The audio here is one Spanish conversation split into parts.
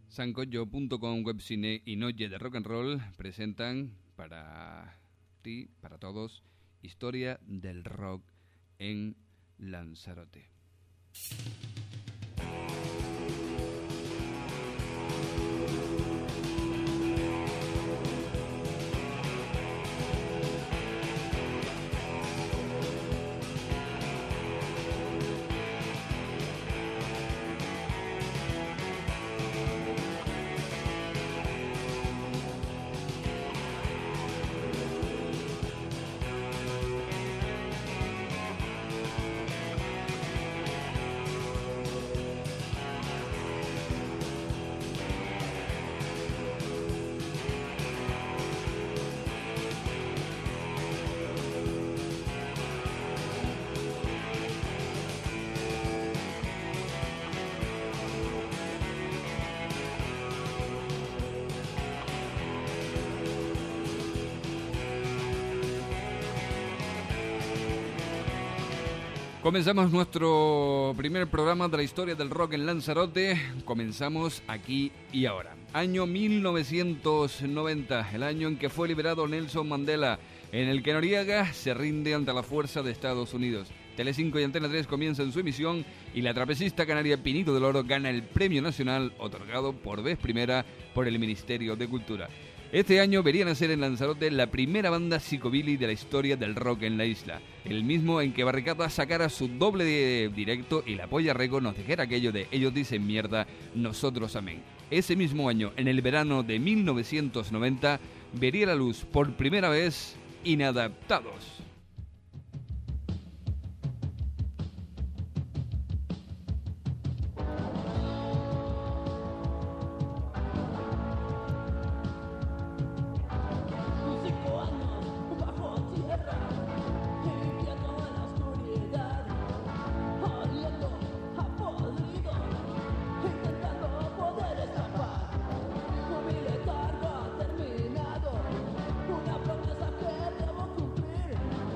Sancocho.com, Webcine y Noche de Rock and Roll presentan para ti, para todos, Historia del Rock en Lanzarote. Comenzamos nuestro primer programa de la historia del rock en Lanzarote. Comenzamos aquí y ahora. Año 1990, el año en que fue liberado Nelson Mandela, en el que Noriega se rinde ante la fuerza de Estados Unidos. Telecinco y Antena 3 comienzan su emisión y la trapecista canaria Pinito del Oro gana el Premio Nacional otorgado por vez primera por el Ministerio de Cultura. Este año vería nacer en Lanzarote la primera banda psicobilly de la historia del rock en la isla, el mismo en que Barricada sacara su doble directo y la Polla Records nos dijera aquello de ellos dicen mierda, nosotros amén. Ese mismo año, en el verano de 1990, vería la luz por primera vez Inadaptados. Una promesa que debo cumplir.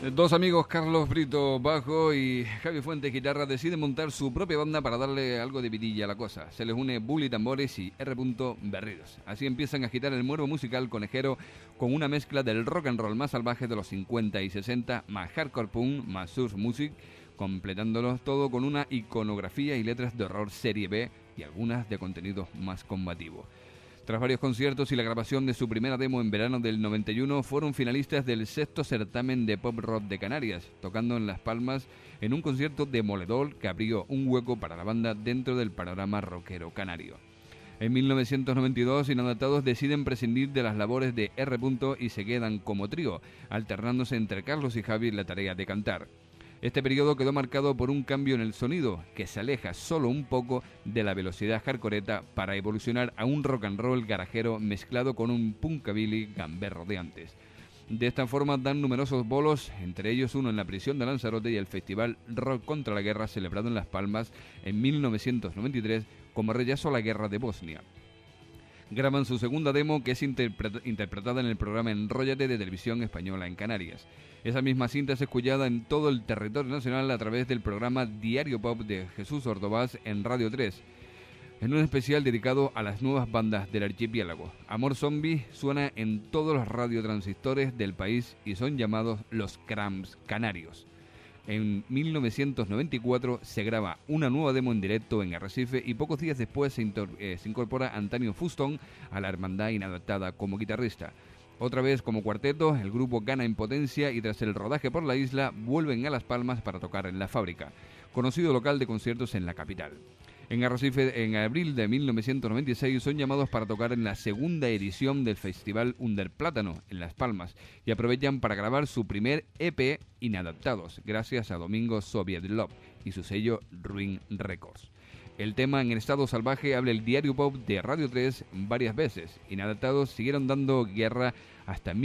Dos amigos, Carlos Brito bajo y Javi Fuentes guitarra, deciden montar su propia banda para darle algo de vidilla a la cosa. Se les une Bully Tambores y R. Berridos. Así empiezan a agitar el muervo musical conejero con una mezcla del rock and roll más salvaje de los 50 y 60, más hardcore punk, más surf music, completándolo todo con una iconografía y letras de horror serie B y algunas de contenido más combativo. Tras varios conciertos y la grabación de su primera demo en verano del 91, fueron finalistas del 6º certamen de pop rock de Canarias, tocando en Las Palmas en un concierto demoledor que abrió un hueco para la banda dentro del panorama rockero canario. En 1992, Inadaptados deciden prescindir de las labores de R. y se quedan como trío, alternándose entre Carlos y Javi la tarea de cantar. Este periodo quedó marcado por un cambio en el sonido, que se aleja solo un poco de la velocidad hardcoreta para evolucionar a un rock and roll garajero mezclado con un punkabilly gamberro de antes. De esta forma dan numerosos bolos, entre ellos uno en la prisión de Lanzarote y el Festival Rock contra la Guerra celebrado en Las Palmas en 1993 como rechazo a la guerra de Bosnia. Graban su segunda demo, que es interpretada en el programa Enróllate de Televisión Española en Canarias. Esa misma cinta es escuchada en todo el territorio nacional a través del programa Diario Pop de Jesús Ordovás en Radio 3, en un especial dedicado a las nuevas bandas del archipiélago. Amor Zombie suena en todos los radiotransistores del país y son llamados los Cramps Canarios. En 1994 se graba una nueva demo en directo en Arrecife y pocos días después se incorpora Antonio Fustón a la hermandad Inadaptada como guitarrista. Otra vez como cuarteto, el grupo gana en potencia y tras el rodaje por la isla vuelven a Las Palmas para tocar en La Fábrica, conocido local de conciertos en la capital. En Arrecife, en abril de 1996, son llamados para tocar en la segunda edición del Festival Under Plátano, en Las Palmas, y aprovechan para grabar su primer EP Inadaptados, gracias a Domingo Soviet Love y su sello Ruin Records. El tema en estado salvaje habla el Diario Pop de Radio 3 varias veces. Inadaptados siguieron dando guerra hasta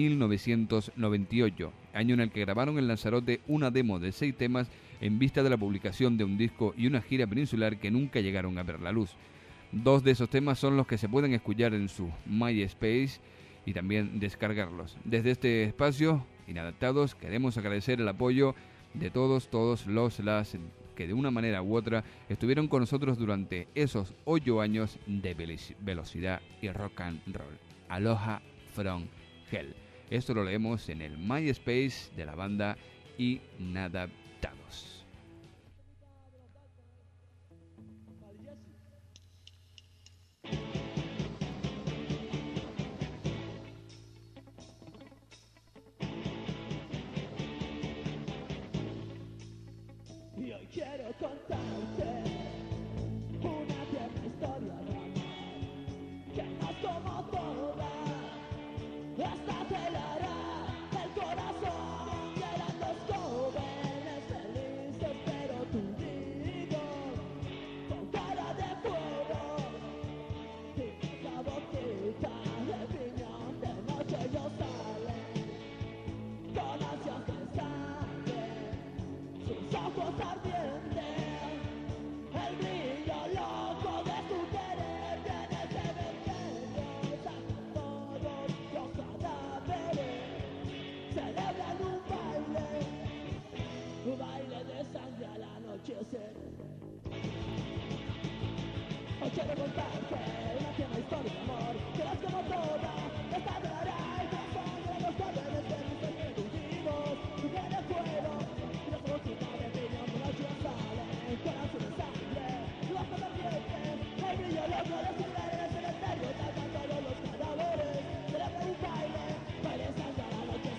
1998, año en el que grabaron en Lanzarote una demo de 6 temas en vista de la publicación de un disco y una gira peninsular que nunca llegaron a ver la luz. 2 de esos temas son los que se pueden escuchar en su MySpace y también descargarlos. Desde este espacio, Inadaptados, queremos agradecer el apoyo de todos las que de una manera u otra estuvieron con nosotros durante esos 8 años de velocidad y rock and roll. Aloha from Hell. Esto lo leemos en el MySpace de la banda Inadaptados. Y hoy quiero contarte una tierna historia de amor que no como todas, hasta te helará el corazón. Y eran dos jóvenes felices, pero tullidos, con cara de fuego, y la boquita de piñón. De noche ellos salen con ansias de sangre, sus ojos ardientes, el brillo loco de su querer. En el cementerio sacan todos los cadáveres, celebran un baile de sangre al anochecer. Hoy quiero contarte una tierna historia de amor que las como todas, esta dará el corazón de los jóvenes felices y tullidos, su cara de fuego. Las boquitas de piñón de noche salen con azul de sangre, los ojos ardientes, el brillo loco de su querer. En el cementerio sacan todos los cadáveres, celebran un baile de sangre a la noche.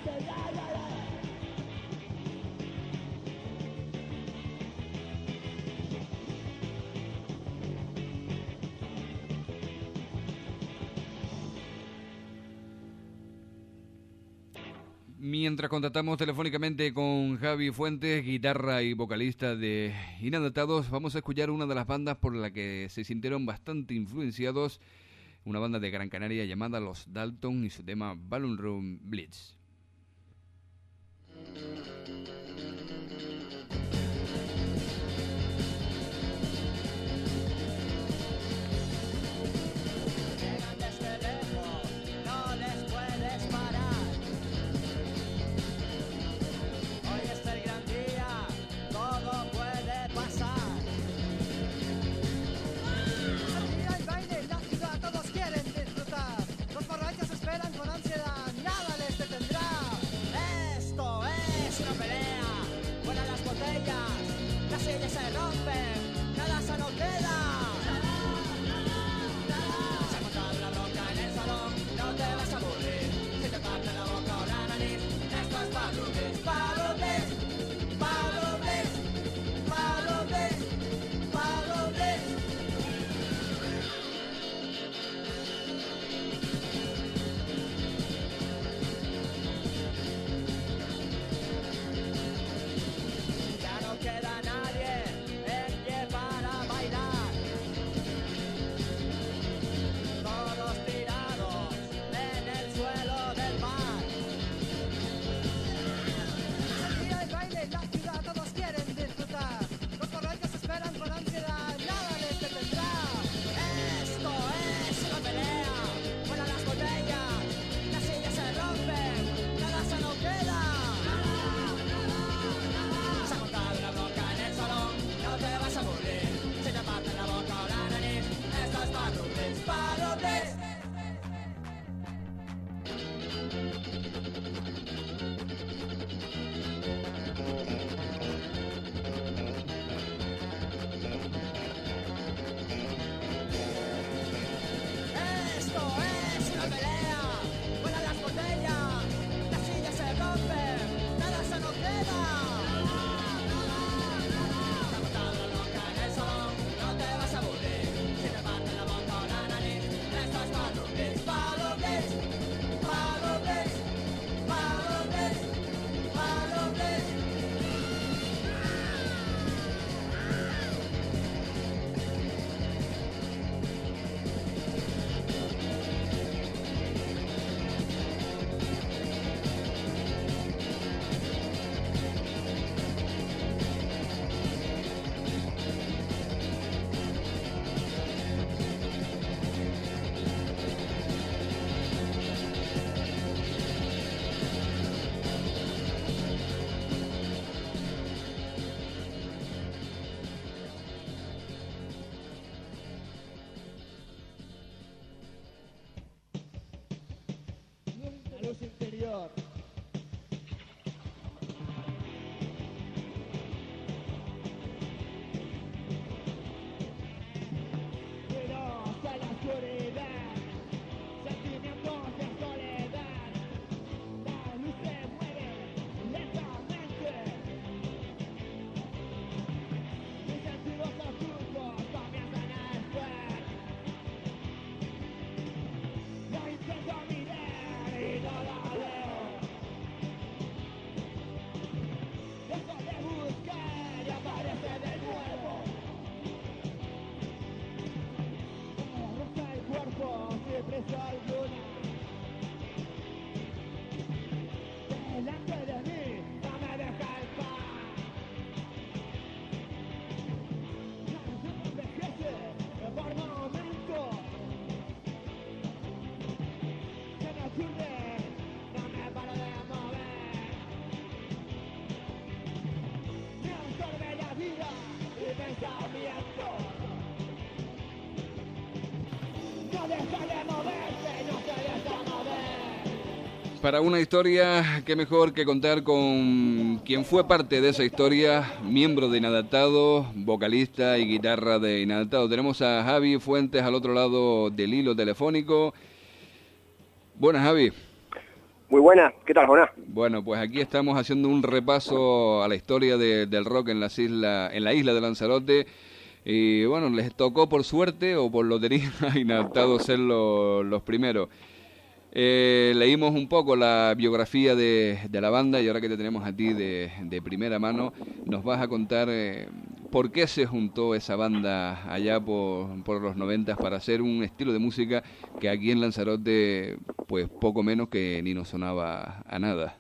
Mientras contactamos telefónicamente con Javi Fuentes, guitarra y vocalista de Inadaptados, vamos a escuchar una de las bandas por la que se sintieron bastante influenciados, una banda de Gran Canaria llamada Los Dalton y su tema Balloon Room Blitz. No les puedes parar. Hoy se rompe, nada sano queda. Se ha montado la bronca en el salón, no te vas a aburrir. Si te parte la boca o la nariz, esto es Pablo Blitz, Pablo Blitz, Pablo Blitz, Pablo Blitz, Pablo Blitz. Ya no queda nadie en pie para bailar. Todos tirados en el suelo del mar. El día del baile en la ciudad, todos quieren disfrutar. Los correctos esperan con ansiedad, nada les detendrá. Esto es una pelea, vuelan las botellas, las sillas se rompen, nada sano queda. Se ha montado una bronca en el salón, no te vas a aburrir. Si te parten la boca o la nariz, esto es Pablo Blitz, Pablo Blitz. Esto es una pelea, vuelan las botellas, las sillas se rompen, nada sano queda. Se ha montado la bronca en el salón, no te vas a aburrir. Si te parten la boca o la nariz, esto es Pablo Blitz, Pablo Blitz, Pablo Blitz, Pablo Blitz, Pablo Blitz. La luz interior. Pero hasta la oscuridad, sentimientos de soledad. La luz se mueve lentamente. Mis sentidos ocultos comienzan a estar. La intento mirar y no la veo. Dejo de buscar y aparece de nuevo. Me roza el cuerpo sin prisa alguna. Delante de mí no me deja en paz. La luz envejece por momentos. Se me ocurre, no me paro de mover. Me absorbe la vida y pensamiento. No deja de moverse, no se deja mover. Para una historia, qué mejor que contar con quien fue parte de esa historia, miembro de Inadaptado, vocalista y guitarra de Inadaptado. Tenemos a Javi Fuentes al otro lado del hilo telefónico. Buenas, Javi. Muy buena, ¿qué tal, Jonás? Bueno, pues aquí estamos haciendo un repaso a la historia del rock en la isla de Lanzarote. Y bueno, les tocó por suerte o por lotería a Inadaptado ser los primeros. Leímos un poco la biografía de la banda y ahora que te tenemos a ti de primera mano, nos vas a contar por qué se juntó esa banda allá por los 90 para hacer un estilo de música que aquí en Lanzarote pues poco menos que ni nos sonaba a nada.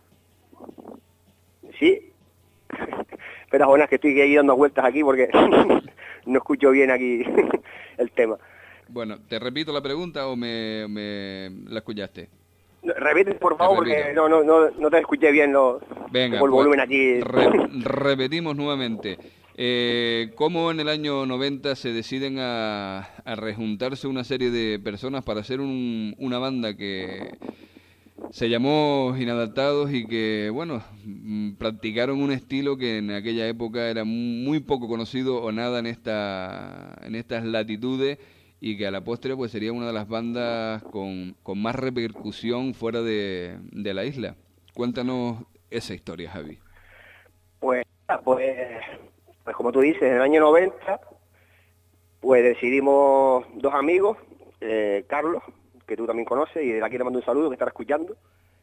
Sí. Espera, Jonás, que estoy aquí dando vueltas aquí porque no escucho bien aquí el tema. Bueno, ¿te repito la pregunta o me la escuchaste? Repite, por favor, porque no te escuché bien Venga, el volumen aquí. Repetimos nuevamente. ¿Cómo en el año 90 se deciden a rejuntarse una serie de personas para hacer una banda que Se llamó Inadaptados y que, bueno, practicaron un estilo que en aquella época era muy poco conocido o nada en estas latitudes y que a la postre pues sería una de las bandas con más repercusión fuera de la isla. Cuéntanos esa historia, Javi. Pues, pues como tú dices, en el año 90, pues decidimos dos amigos, Carlos, que tú también conoces, y de aquí le mando un saludo, que estará escuchando.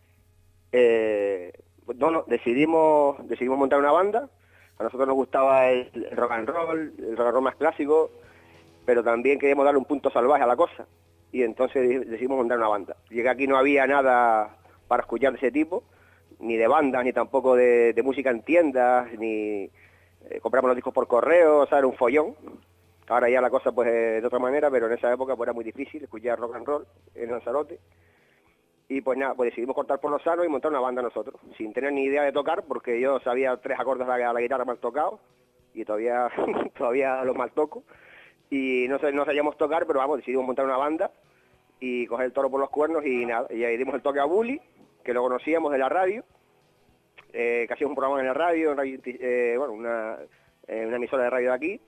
Pues, no, decidimos montar una banda. A nosotros nos gustaba el rock and roll más clásico, pero también queríamos darle un punto salvaje a la cosa. Y entonces decidimos montar una banda. Llegué aquí, no había nada para escuchar de ese tipo, ni de bandas, ni tampoco de música en tiendas, ni compramos los discos por correo, o sea, era un follón. Ahora ya la cosa pues de otra manera, pero en esa época pues era muy difícil escuchar rock and roll en Lanzarote. Y pues nada, pues decidimos cortar por lo sano y montar una banda nosotros, sin tener ni idea de tocar, porque yo sabía 3 acordes a la guitarra mal tocados, y todavía todavía los mal toco. Y no sabíamos tocar, pero vamos, decidimos montar una banda y coger el toro por los cuernos y nada. Y ahí dimos el toque a Bully, que lo conocíamos de la radio, que hacíamos un programa en la radio, bueno, una emisora de radio de aquí.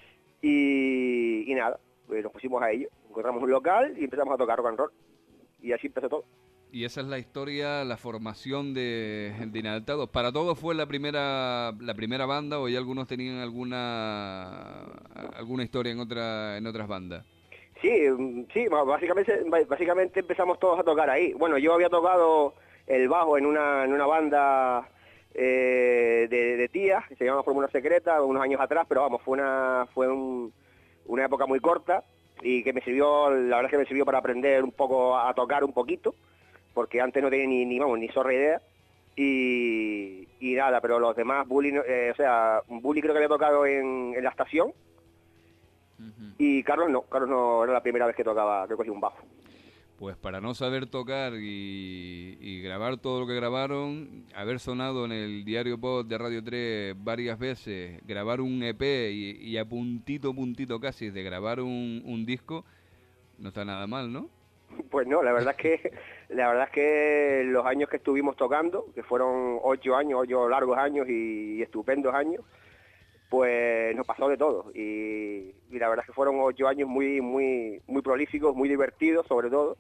Y nada, pues nos pusimos a ello, encontramos un local y empezamos a tocar rock and roll. Y así empezó todo. Y esa es la historia, la formación de Inadaptados. ¿Para todos fue la primera banda o ya algunos tenían alguna historia en otras bandas? Sí, básicamente empezamos todos a tocar ahí. Bueno, yo había tocado el bajo en una banda de tías, que se llama Fórmula Secreta, unos años atrás, pero vamos, fue una época muy corta y que la verdad es que me sirvió para aprender un poco a tocar un poquito, porque antes no tenía ni zorra idea. Y nada, pero los demás, Bully creo que había tocado en la estación. Uh-huh. Y Carlos no, era la primera vez que cogía un bajo. Pues para no saber tocar y grabar todo lo que grabaron, haber sonado en el Diario Pod de Radio 3 varias veces, grabar un EP y a puntito casi de grabar un disco, no está nada mal, ¿no? Pues no, la verdad es que los años que estuvimos tocando, que fueron 8 largos años y estupendos años, pues nos pasó de todo. Y la verdad es que fueron 8 años muy prolíficos, muy divertidos sobre todo.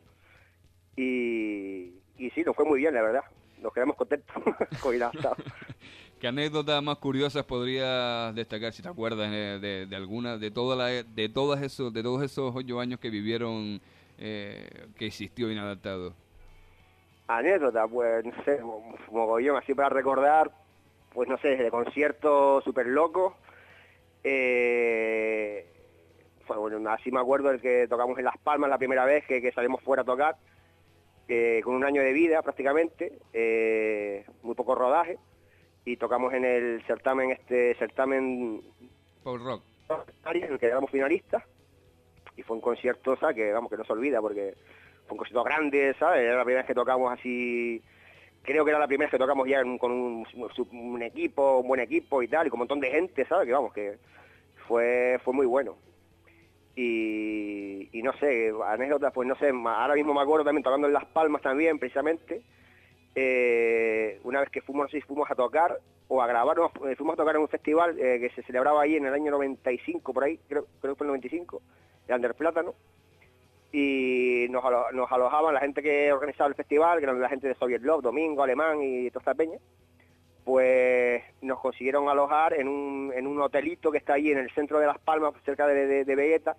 Y sí, nos fue muy bien, la verdad. Nos quedamos contentos con Inadaptados. ¿Qué anécdotas más curiosas podrías destacar, si te acuerdas, de alguna, de todos esos 8 años que vivieron, que existió Inadaptados? Anécdota, pues no sé, mogollón, así para recordar, pues no sé, de conciertos súper locos. Bueno, así me acuerdo del que tocamos en Las Palmas la primera vez que salimos fuera a tocar, con un año de vida prácticamente, muy poco rodaje, y tocamos en el certamen Pop Rock, en el que éramos finalistas, y fue un concierto, ¿sabes? Que vamos, que no se olvida, porque fue un concierto grande, ¿sabes? Era la primera vez que tocamos así, creo que era la primera vez que tocamos ya con un buen equipo y tal, y con un montón de gente, ¿sabes? Que vamos, que fue muy bueno. Y no sé, anécdotas, pues no sé, ahora mismo me acuerdo también tocando en Las Palmas también, precisamente, una vez que fuimos a tocar, o a grabar, fuimos a tocar en un festival que se celebraba ahí en el año 95, por ahí, creo que fue el 95, de Ander Plátano, y nos alojaban la gente que organizaba el festival, que eran la gente de Soviet Love, Domingo, Alemán y toda esta peña. Pues nos consiguieron alojar en un hotelito que está ahí en el centro de Las Palmas, cerca de Vegeta,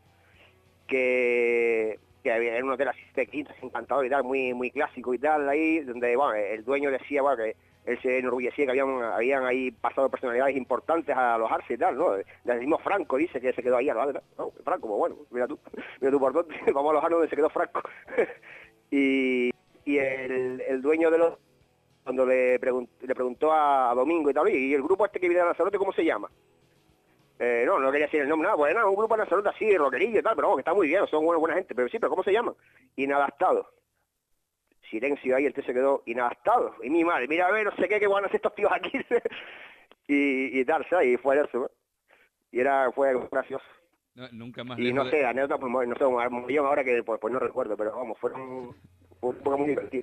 que era un hotel así pequeñito, encantador y tal, muy clásico y tal, ahí, donde bueno, el dueño decía, bueno, que él se enorgullecía que habían ahí pasado personalidades importantes a alojarse y tal, ¿no? El mismo Franco dice que se quedó ahí alojado, ¿no? Franco, pues bueno, mira tú por dónde, vamos a alojarnos donde se quedó Franco. y el dueño de los, cuando le preguntó a Domingo y tal, y el grupo este que viene a Lanzarote, ¿cómo se llama? No quería decir el nombre, nada, pues nada, un grupo de Lanzarote así, rockerillo y tal, pero vamos, que está muy bien, son buena gente, pero sí, pero ¿cómo se llaman? Inadaptados. Silencio ahí, el tío se quedó Inadaptados. Y mi madre, mira a ver, no sé qué van a hacer estos tíos aquí. y tal, ¿sabes? Y fue eso, ¿no? Y fue gracioso. No, nunca más. Y no sé, anécdota, pues no sé, un millón ahora que pues no recuerdo, pero vamos, fue muy divertido.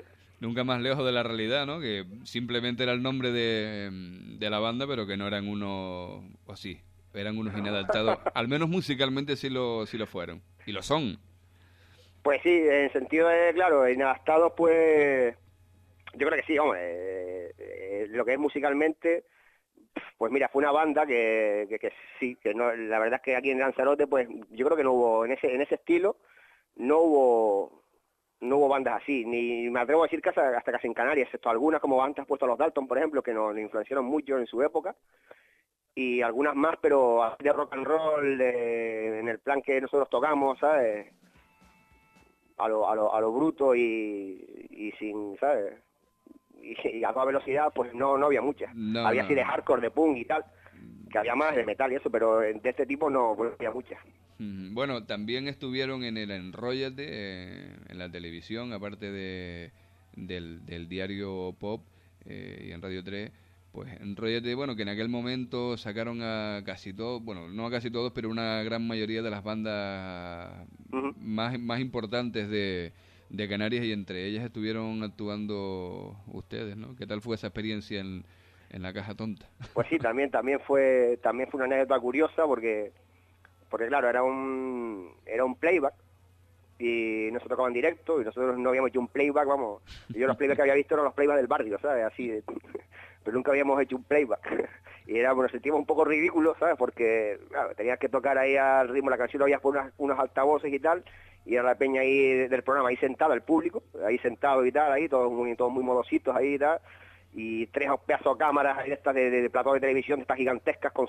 Nunca más lejos de la realidad, ¿no? Que simplemente era el nombre de la banda, pero que no eran unos, o sí, eran unos inadaptados. Al menos musicalmente sí lo fueron. Y lo son. Pues sí, en sentido de, claro, inadaptados, pues yo creo que sí, vamos, lo que es musicalmente, pues mira, fue una banda que sí, que no, la verdad es que aquí en Lanzarote, pues yo creo que no hubo, en ese estilo, no hubo bandas así, ni me atrevo a decir que hasta casi en Canarias, excepto algunas como antes has puesto a los Dalton, por ejemplo, que nos influenciaron mucho en su época, y algunas más, pero así de rock and roll, en el plan que nosotros tocamos, ¿sabes? A lo bruto y sin, ¿sabes? Y a toda velocidad, pues no había muchas. No, Había no, así de no. hardcore, de punk y tal, que había más Sí. de metal y eso, pero de este tipo no había muchas. Bueno, también estuvieron en el Enróllate, en la televisión, aparte del diario Pop y en Radio 3. Pues Enróllate, bueno, que en aquel momento sacaron a casi todos, bueno, no a casi todos, pero una gran mayoría de las bandas Ujú. más importantes de Canarias, y entre ellas estuvieron actuando ustedes, ¿no? ¿Qué tal fue esa experiencia en la Caja Tonta? Pues sí, también fue una anécdota curiosa porque claro, era un playback y no se tocaba en directo y nosotros no habíamos hecho un playback, vamos, yo los playbacks que había visto eran los playbacks del barrio, ¿sabes? Así, pero nunca habíamos hecho un playback. Y nos sentíamos un poco ridículos, ¿sabes? Porque, claro, tenías que tocar ahí al ritmo, la canción lo habías por unos altavoces y tal, y era la peña ahí del programa, ahí sentada, el público, ahí sentado y tal, ahí todos muy modositos ahí y tal, y tres pedazos de cámaras ahí de estas de plató de televisión, de estas gigantescas con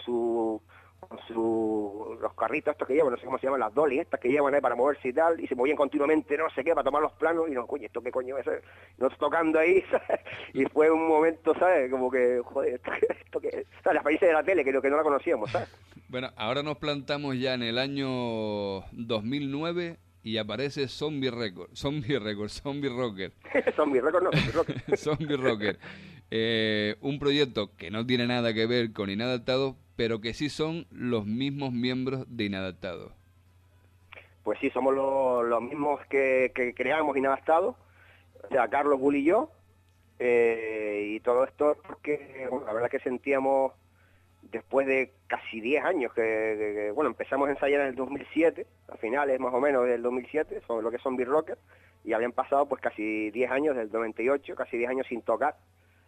los carritos estos que llevan, no sé cómo se llaman, las dolly estas que llevan para moverse y tal, y se movían continuamente, no sé qué, para tomar los planos, y no, coño, ¿esto qué coño es? Nosotros tocando ahí, ¿sabes? Y fue un momento, ¿sabes? Como que, joder, esto que ¿sabes? La experiencia de la tele, que no la conocíamos, ¿sabes? Bueno, ahora nos plantamos ya en el año 2009 y aparece Zombie Rocker. Son mis récords, no, son mis récords. Zombie Rocker. Un proyecto que no tiene nada que ver con Inadaptados, pero que sí son los mismos miembros de Inadaptados. Pues sí, somos los mismos que creamos Inadaptados, o sea, Carlos, Gul y yo, y todo esto es porque, bueno, la verdad que sentíamos, después de casi 10 años, bueno, empezamos a ensayar en el 2007, a finales más o menos del 2007, son lo que son Zombie Rocker, y habían pasado pues casi 10 años, del 98, casi 10 años sin tocar,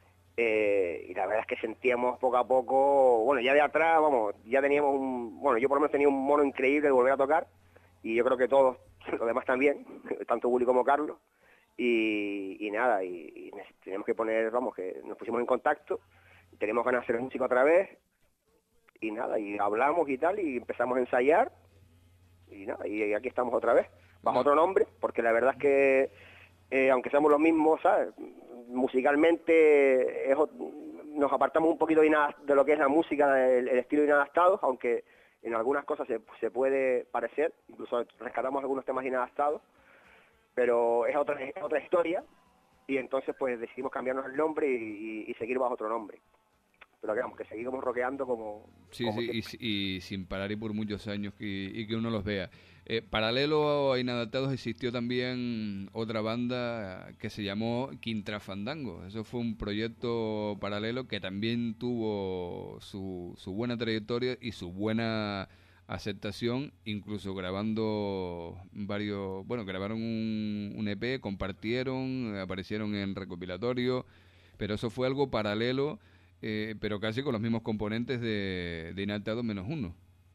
y la verdad es que sentíamos poco a poco, bueno, ya de atrás, vamos, ya teníamos bueno, yo por lo menos tenía un mono increíble de volver a tocar, y yo creo que todos, los demás también, tanto Willy como Carlos, y nada, y tenemos que poner, vamos, que nos pusimos en contacto, tenemos ganas de hacer música otra vez, y nada, y hablamos y tal, y empezamos a ensayar, y nada, y aquí estamos otra vez, bajo otro nombre, porque la verdad es que, aunque seamos los mismos, ¿sabes? Musicalmente nos apartamos un poquito de lo que es la música, el estilo inadaptado, aunque en algunas cosas se puede parecer, incluso rescatamos algunos temas inadaptados, pero es otra historia, y entonces pues decidimos cambiarnos el nombre y seguir bajo otro nombre. Pero digamos que seguimos rockeando como Sí, y sin parar y por muchos años y que uno los vea. Paralelo a Inadaptados existió también otra banda que se llamó Quintra Fandango. Eso fue un proyecto paralelo que también tuvo su buena trayectoria y su buena aceptación, incluso grabando grabaron un EP, compartieron, aparecieron en recopilatorio, pero eso fue algo paralelo, pero casi con los mismos componentes de Inadaptados menos uno.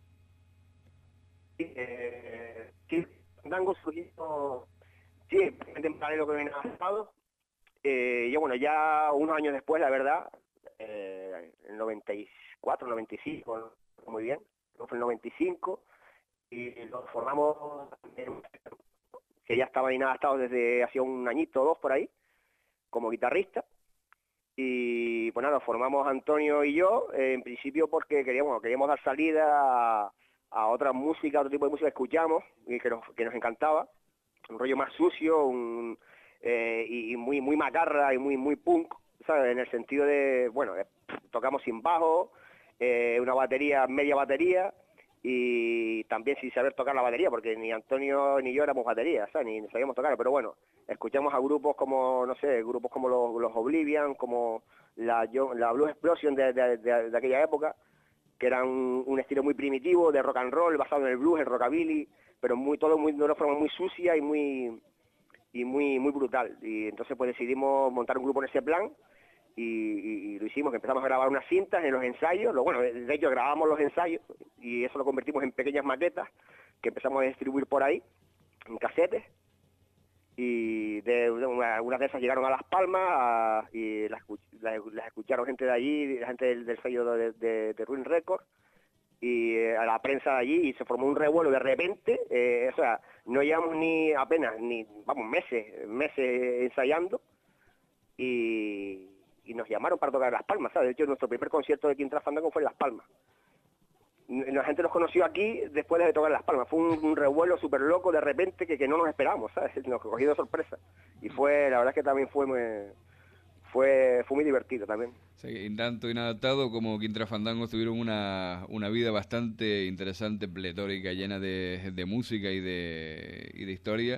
Sí, Fandango surgió, sí, en paralelo con Inadaptados, y bueno, ya unos años después, la verdad, en 94, 95, no muy bien, fue en el 95, y lo formamos, que ya estaba Inadaptados desde hacía un añito o dos por ahí, como guitarrista, y pues nada, formamos Antonio y yo, en principio porque queríamos dar salida a otra música, otro tipo de música que escuchamos y que nos encantaba, un rollo más sucio, y muy macarra y muy punk, ¿sabes? En el sentido de, bueno, tocamos sin bajo, una batería, media batería, y también sin saber tocar la batería, porque ni Antonio ni yo éramos batería, ¿sabes? Ni sabíamos tocar, pero bueno, escuchamos a grupos como, no sé, grupos como los Oblivion, como la Blues Explosion de aquella época, que eran un estilo muy primitivo de rock and roll, basado en el blues, el rockabilly, pero todo muy, de una forma muy sucia y muy brutal. Y entonces pues decidimos montar un grupo en ese plan, y lo hicimos, que empezamos a grabar unas cintas en los ensayos, bueno, de hecho grabamos los ensayos y eso lo convertimos en pequeñas maquetas que empezamos a distribuir por ahí, en casetes, y algunas de esas llegaron a Las Palmas y las escucharon gente de allí, la gente del sello de Ruin Records, y a la prensa de allí, y se formó un revuelo de repente, o sea, no llevamos meses ensayando, y nos llamaron para tocar en Las Palmas, ¿sabes? De hecho, nuestro primer concierto de Quintra Fandango fue en Las Palmas. La gente nos conoció aquí después de tocar en Las Palmas. Fue un revuelo súper loco de repente que no nos esperábamos, ¿sabes? Nos cogió de sorpresa. Y la verdad es que también fue muy divertido también. Sí, tanto Inadaptado como Quintra Fandango tuvieron una vida bastante interesante, pletórica, llena de música y de historia.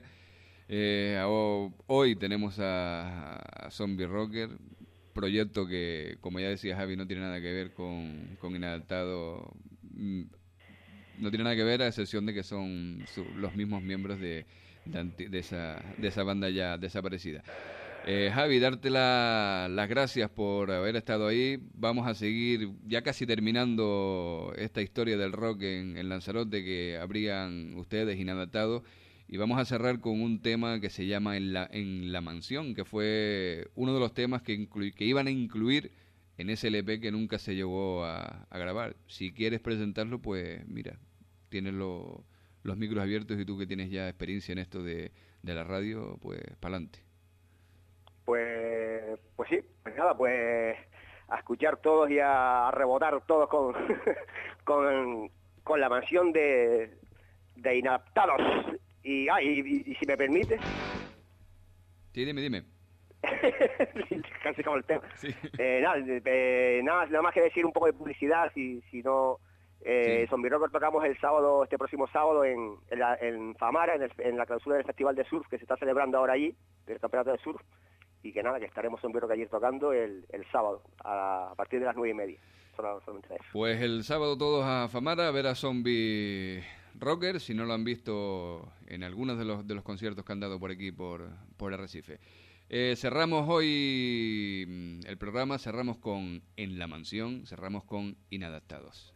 Hoy tenemos a Zombie Rocker, proyecto que, como ya decía Javi, no tiene nada que ver con Inadaptado, no tiene nada que ver, a excepción de que son los mismos miembros de esa banda ya desaparecida. Javi, darte las gracias por haber estado ahí. Vamos a seguir ya casi terminando esta historia del rock en Lanzarote que abrían ustedes, Inadaptado. Y vamos a cerrar con un tema que se llama En la Mansión, que fue uno de los temas que iban a incluir en ese LP que nunca se llegó a grabar. Si quieres presentarlo, pues mira, tienes los micros abiertos, y tú que tienes ya experiencia en esto de la radio, pues pa'lante. Pues sí, pues nada, pues a escuchar todos y a rebotar todos con La Mansión de Inadaptados. Y si me permite... Sí, dime. Casi como el tema. Sí. Nada más que decir un poco de publicidad, si no... Sí. Zombie Rocker tocamos este próximo sábado en Famara, en la clausura del Festival de Surf que se está celebrando ahora allí, del Campeonato de Surf, y que nada, que estaremos Zombie Rocker allí tocando el sábado, a partir de las 9:30. Solamente eso. Pues el sábado todos a Famara a ver a Zombie Rocker, si no lo han visto en algunos de los conciertos que han dado por aquí, por Arrecife. Cerramos hoy el programa, cerramos con En la Mansión, cerramos con Inadaptados.